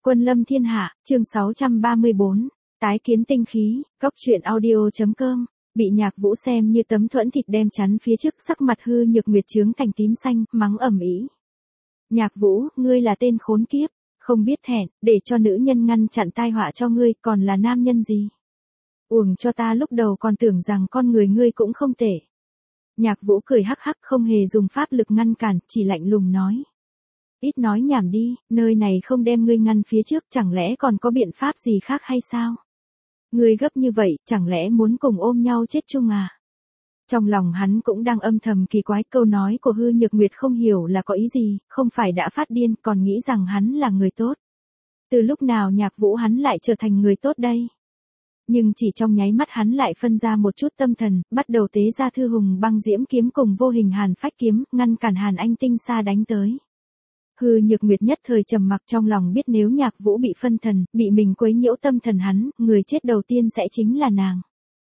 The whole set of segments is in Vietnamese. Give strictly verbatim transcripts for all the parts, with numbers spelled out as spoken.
Quân lâm thiên hạ, chương sáu trăm ba mươi bốn, tái kiến tinh khí, góc truyện audio.com, bị Nhạc Vũ xem như tấm thuẫn thịt đem chắn phía trước, sắc mặt hư nhược nguyệt trướng thành tím xanh, mắng ầm ĩ. Nhạc Vũ, ngươi là tên khốn kiếp, không biết thẹn, để cho nữ nhân ngăn chặn tai họa cho ngươi, còn là nam nhân gì? Uổng cho ta lúc đầu còn tưởng rằng con người ngươi cũng không tệ. Nhạc Vũ cười hắc hắc, không hề dùng pháp lực ngăn cản, chỉ lạnh lùng nói. Ít nói nhảm đi, nơi này không đem ngươi ngăn phía trước, chẳng lẽ còn có biện pháp gì khác hay sao? Ngươi gấp như vậy, chẳng lẽ muốn cùng ôm nhau chết chung à? Trong lòng hắn cũng đang âm thầm kỳ quái, câu nói của hư nhược nguyệt không hiểu là có ý gì, không phải đã phát điên, còn nghĩ rằng hắn là người tốt. Từ lúc nào Nhạc Vũ hắn lại trở thành người tốt đây? Nhưng chỉ trong nháy mắt hắn lại phân ra một chút tâm thần, bắt đầu tế ra thư hùng băng diễm kiếm cùng vô hình hàn phách kiếm, ngăn cản Hàn Anh Tinh Sa đánh tới. Hư nhược nguyệt nhất thời trầm mặc, trong lòng biết nếu Nhạc Vũ bị phân thần, bị mình quấy nhiễu tâm thần hắn, người chết đầu tiên sẽ chính là nàng.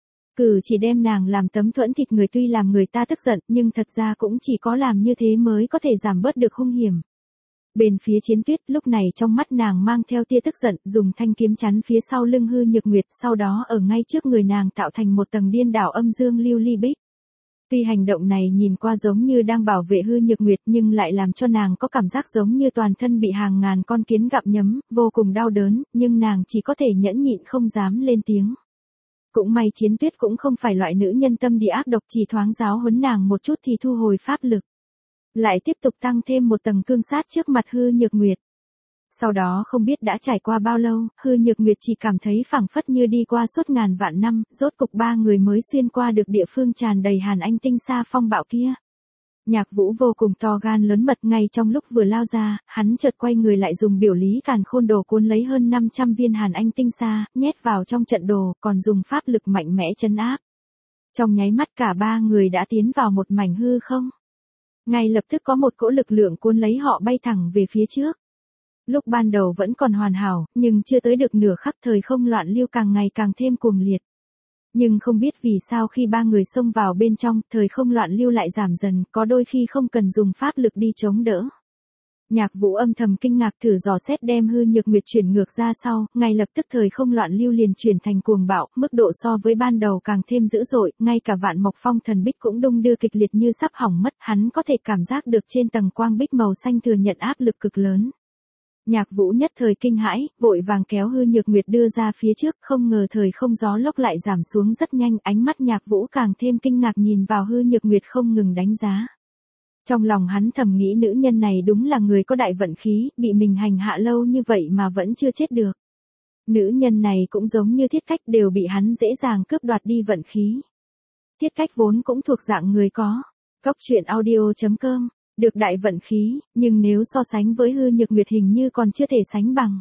Cử chỉ đem nàng làm tấm thuẫn thịt người tuy làm người ta tức giận, nhưng thật ra cũng chỉ có làm như thế mới có thể giảm bớt được hung hiểm. Bên phía Chiến Tuyết, lúc này trong mắt nàng mang theo tia tức giận, dùng thanh kiếm chắn phía sau lưng hư nhược nguyệt, sau đó ở ngay trước người nàng tạo thành một tầng điên đảo âm dương lưu ly bích. Tuy hành động này nhìn qua giống như đang bảo vệ hư nhược nguyệt, nhưng lại làm cho nàng có cảm giác giống như toàn thân bị hàng ngàn con kiến gặm nhấm, vô cùng đau đớn, nhưng nàng chỉ có thể nhẫn nhịn không dám lên tiếng. Cũng may Chiến Tuyết cũng không phải loại nữ nhân tâm địa ác độc, chỉ thoáng giáo huấn nàng một chút thì thu hồi pháp lực. Lại tiếp tục tăng thêm một tầng cương sát trước mặt hư nhược nguyệt. Sau đó không biết đã trải qua bao lâu, hư nhược nguyệt chỉ cảm thấy phảng phất như đi qua suốt ngàn vạn năm, rốt cục ba người mới xuyên qua được địa phương tràn đầy Hàn Anh Tinh Sa phong bạo kia. Nhạc Vũ vô cùng to gan lớn mật, ngay trong lúc vừa lao ra, hắn chợt quay người lại dùng biểu lý càn khôn đồ cuốn lấy hơn năm trăm viên Hàn Anh Tinh Sa, nhét vào trong trận đồ, còn dùng pháp lực mạnh mẽ trấn áp. Trong nháy mắt cả ba người đã tiến vào một mảnh hư không. Ngay lập tức có một cỗ lực lượng cuốn lấy họ bay thẳng về phía trước. Lúc ban đầu vẫn còn hoàn hảo, nhưng chưa tới được nửa khắc thời không loạn lưu càng ngày càng thêm cuồng liệt. Nhưng không biết vì sao khi ba người xông vào bên trong, thời không loạn lưu lại giảm dần, có đôi khi không cần dùng pháp lực đi chống đỡ. Nhạc Vũ âm thầm kinh ngạc, thử dò xét đem hư nhược nguyệt chuyển ngược ra sau, ngay lập tức thời không loạn lưu liền chuyển thành cuồng bạo, mức độ so với ban đầu càng thêm dữ dội, ngay cả Vạn Mộc Phong thần bích cũng đung đưa kịch liệt như sắp hỏng mất, hắn có thể cảm giác được trên tầng quang bích màu xanh thừa nhận áp lực cực lớn. Nhạc Vũ nhất thời kinh hãi, vội vàng kéo hư nhược nguyệt đưa ra phía trước, không ngờ thời không gió lốc lại giảm xuống rất nhanh, ánh mắt Nhạc Vũ càng thêm kinh ngạc nhìn vào hư nhược nguyệt không ngừng đánh giá. Trong lòng hắn thầm nghĩ nữ nhân này đúng là người có đại vận khí, bị mình hành hạ lâu như vậy mà vẫn chưa chết được. Nữ nhân này cũng giống như Thiết Cách, đều bị hắn dễ dàng cướp đoạt đi vận khí. Thiết Cách vốn cũng thuộc dạng người có góc truyện audio.com, được đại vận khí, nhưng nếu so sánh với hư nhược nguyệt hình như còn chưa thể sánh bằng.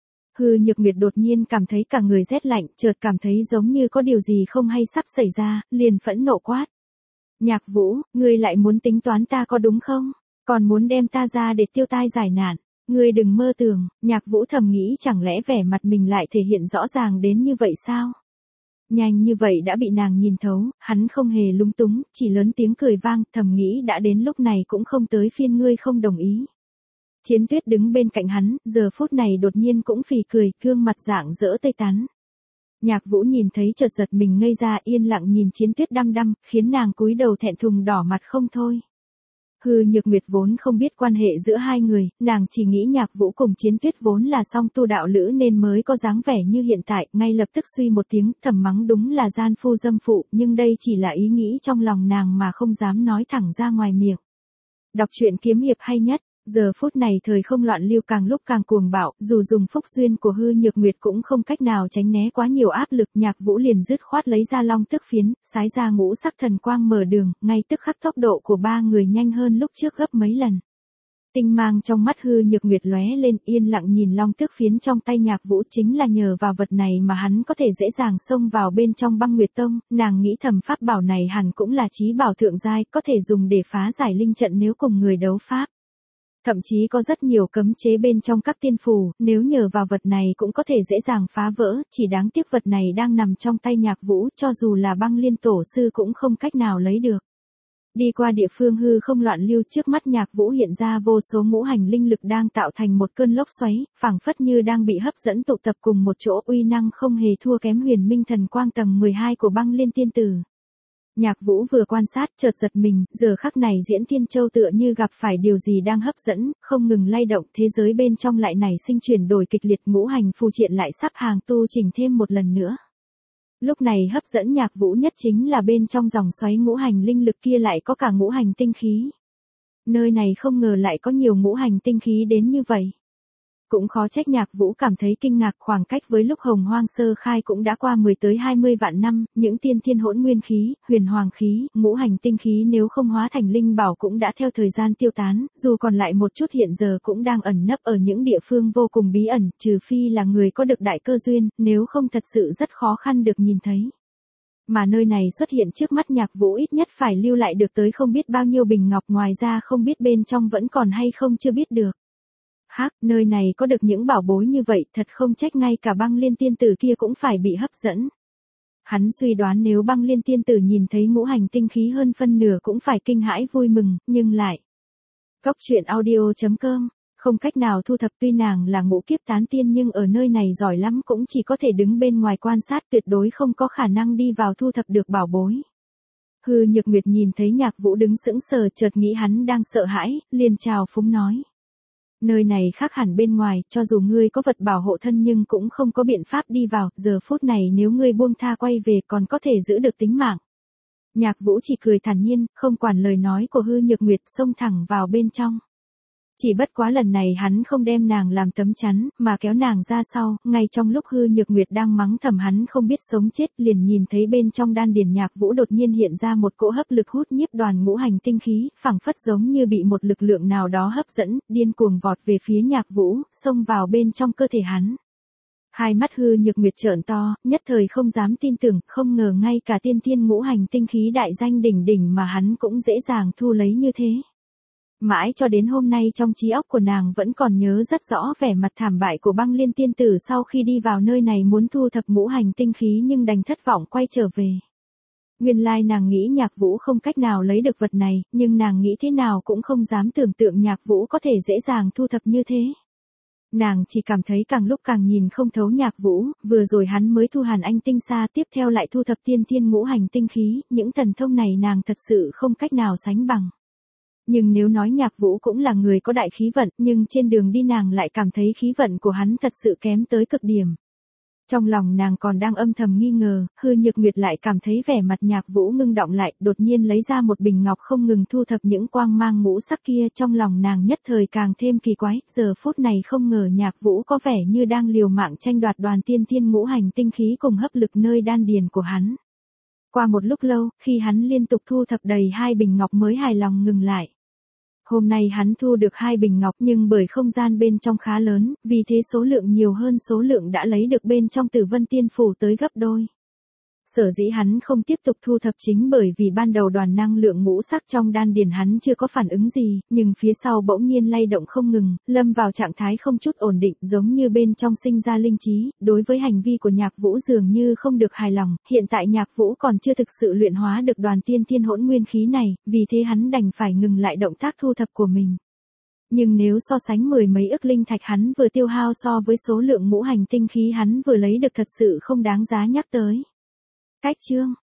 Hư nhược nguyệt đột nhiên cảm thấy cả người rét lạnh, chợt cảm thấy giống như có điều gì không hay sắp xảy ra, liền phẫn nộ quát. Nhạc Vũ, ngươi lại muốn tính toán ta có đúng không? Còn muốn đem ta ra để tiêu tai giải nạn. Ngươi đừng mơ tưởng. Nhạc Vũ thầm nghĩ, chẳng lẽ vẻ mặt mình lại thể hiện rõ ràng đến như vậy sao? Nhanh như vậy đã bị nàng nhìn thấu, hắn không hề lung túng, chỉ lớn tiếng cười vang, thầm nghĩ đã đến lúc này cũng không tới phiên ngươi không đồng ý. Chiến Tuyết đứng bên cạnh hắn, giờ phút này đột nhiên cũng phì cười, gương mặt rạng rỡ tươi tắn. Nhạc Vũ nhìn thấy chợt giật mình ngây ra, yên lặng nhìn Chiến Tuyết đăm đăm, khiến nàng cúi đầu thẹn thùng đỏ mặt không thôi. Hư nhược nguyệt vốn không biết quan hệ giữa hai người, nàng chỉ nghĩ Nhạc Vũ cùng Chiến Tuyết vốn là song tu đạo lữ nên mới có dáng vẻ như hiện tại, ngay lập tức suy một tiếng, thầm mắng đúng là gian phu dâm phụ, nhưng đây chỉ là ý nghĩ trong lòng nàng mà không dám nói thẳng ra ngoài miệng. Đọc truyện kiếm hiệp hay nhất. Giờ phút này thời không loạn lưu càng lúc càng cuồng bạo, dù dùng phúc duyên của hư nhược nguyệt cũng không cách nào tránh né quá nhiều áp lực, Nhạc Vũ liền dứt khoát lấy ra long tức phiến, sái ra ngũ sắc thần quang mở đường, ngay tức khắc tốc độ của ba người nhanh hơn lúc trước gấp mấy lần. Tinh mang trong mắt hư nhược nguyệt lóe lên, yên lặng nhìn long tức phiến trong tay Nhạc Vũ, chính là nhờ vào vật này mà hắn có thể dễ dàng xông vào bên trong Băng Nguyệt Tông, nàng nghĩ thầm pháp bảo này hẳn cũng là chí bảo thượng giai, có thể dùng để phá giải linh trận nếu cùng người đấu pháp. Thậm chí có rất nhiều cấm chế bên trong các tiên phù, nếu nhờ vào vật này cũng có thể dễ dàng phá vỡ, chỉ đáng tiếc vật này đang nằm trong tay Nhạc Vũ, cho dù là Băng Liên tổ sư cũng không cách nào lấy được. Đi qua địa phương hư không loạn lưu, trước mắt Nhạc Vũ hiện ra vô số ngũ hành linh lực đang tạo thành một cơn lốc xoáy, phảng phất như đang bị hấp dẫn tụ tập cùng một chỗ, uy năng không hề thua kém Huyền Minh Thần Quang tầng mười hai của Băng Liên Tiên Tử. Nhạc Vũ vừa quan sát chợt giật mình, giờ khắc này Diễn Tiên Châu tựa như gặp phải điều gì đang hấp dẫn, không ngừng lay động, thế giới bên trong lại nảy sinh chuyển đổi kịch liệt, ngũ hành phù triện lại sắp hàng tu chỉnh thêm một lần nữa. Lúc này hấp dẫn Nhạc Vũ nhất chính là bên trong dòng xoáy ngũ hành linh lực kia lại có cả ngũ hành tinh khí. Nơi này không ngờ lại có nhiều ngũ hành tinh khí đến như vậy. Cũng khó trách Nhạc Vũ cảm thấy kinh ngạc, khoảng cách với lúc Hồng Hoang sơ khai cũng đã qua mười tới hai mươi vạn năm, những tiên thiên hỗn nguyên khí, huyền hoàng khí, ngũ hành tinh khí nếu không hóa thành linh bảo cũng đã theo thời gian tiêu tán, dù còn lại một chút hiện giờ cũng đang ẩn nấp ở những địa phương vô cùng bí ẩn, trừ phi là người có được đại cơ duyên, nếu không thật sự rất khó khăn được nhìn thấy. Mà nơi này xuất hiện trước mắt Nhạc Vũ ít nhất phải lưu lại được tới không biết bao nhiêu bình ngọc, ngoài ra không biết bên trong vẫn còn hay không chưa biết được. Hắc, nơi này có được những bảo bối như vậy, thật không trách ngay cả Băng Liên Tiên Tử kia cũng phải bị hấp dẫn. Hắn suy đoán nếu Băng Liên Tiên Tử nhìn thấy ngũ hành tinh khí hơn phân nửa cũng phải kinh hãi vui mừng, nhưng lại. Cốc truyện audio chấm com, không cách nào thu thập, tuy nàng là ngũ kiếp tán tiên nhưng ở nơi này giỏi lắm cũng chỉ có thể đứng bên ngoài quan sát, tuyệt đối không có khả năng đi vào thu thập được bảo bối. Hư Nhược Nguyệt nhìn thấy Nhạc Vũ đứng sững sờ, chợt nghĩ hắn đang sợ hãi, liền chào phúng nói. Nơi này khác hẳn bên ngoài, cho dù ngươi có vật bảo hộ thân nhưng cũng không có biện pháp đi vào, giờ phút này nếu ngươi buông tha quay về còn có thể giữ được tính mạng. Nhạc Vũ chỉ cười thản nhiên, không quản lời nói của Hư Nhược Nguyệt, xông thẳng vào bên trong. Chỉ bất quá lần này hắn không đem nàng làm tấm chắn, mà kéo nàng ra sau, ngay trong lúc Hư Nhược Nguyệt đang mắng thầm hắn không biết sống chết, liền nhìn thấy bên trong đan điền Nhạc Vũ đột nhiên hiện ra một cỗ hấp lực hút nhiếp đoàn ngũ hành tinh khí, phảng phất giống như bị một lực lượng nào đó hấp dẫn, điên cuồng vọt về phía Nhạc Vũ, xông vào bên trong cơ thể hắn. Hai mắt Hư Nhược Nguyệt trợn to, nhất thời không dám tin tưởng, không ngờ ngay cả tiên thiên ngũ hành tinh khí đại danh đỉnh đỉnh mà hắn cũng dễ dàng thu lấy như thế. Mãi cho đến hôm nay trong trí óc của nàng vẫn còn nhớ rất rõ vẻ mặt thảm bại của Băng Liên Tiên Tử sau khi đi vào nơi này muốn thu thập ngũ hành tinh khí nhưng đành thất vọng quay trở về. Nguyên lai nàng nghĩ Nhạc Vũ không cách nào lấy được vật này, nhưng nàng nghĩ thế nào cũng không dám tưởng tượng Nhạc Vũ có thể dễ dàng thu thập như thế. Nàng chỉ cảm thấy càng lúc càng nhìn không thấu Nhạc Vũ, vừa rồi hắn mới thu Hàn Anh tinh xa, tiếp theo lại thu thập tiên thiên ngũ hành tinh khí, những thần thông này nàng thật sự không cách nào sánh bằng. Nhưng nếu nói Nhạc Vũ cũng là người có đại khí vận, nhưng trên đường đi nàng lại cảm thấy khí vận của hắn thật sự kém tới cực điểm. Trong lòng nàng còn đang âm thầm nghi ngờ, Hư Nhược Nguyệt lại cảm thấy vẻ mặt Nhạc Vũ ngưng động lại, đột nhiên lấy ra một bình ngọc không ngừng thu thập những quang mang ngũ sắc kia, trong lòng nàng nhất thời càng thêm kỳ quái, giờ phút này không ngờ Nhạc Vũ có vẻ như đang liều mạng tranh đoạt đoàn tiên thiên ngũ hành tinh khí cùng hấp lực nơi đan điền của hắn. Qua một lúc lâu, khi hắn liên tục thu thập đầy hai bình ngọc mới hài lòng ngừng lại. Hôm nay hắn thu được hai bình ngọc nhưng bởi không gian bên trong khá lớn, vì thế số lượng nhiều hơn số lượng đã lấy được bên trong Tử Vân Tiên Phủ tới gấp đôi. Sở dĩ hắn không tiếp tục thu thập chính bởi vì ban đầu đoàn năng lượng ngũ sắc trong đan điền hắn chưa có phản ứng gì, nhưng phía sau bỗng nhiên lay động không ngừng, lâm vào trạng thái không chút ổn định, giống như bên trong sinh ra linh trí, đối với hành vi của Nhạc Vũ dường như không được hài lòng, hiện tại Nhạc Vũ còn chưa thực sự luyện hóa được đoàn tiên thiên hỗn nguyên khí này, vì thế hắn đành phải ngừng lại động tác thu thập của mình. Nhưng nếu so sánh mười mấy ức linh thạch hắn vừa tiêu hao so với số lượng ngũ hành tinh khí hắn vừa lấy được thật sự không đáng giá nhắc tới. Cách chương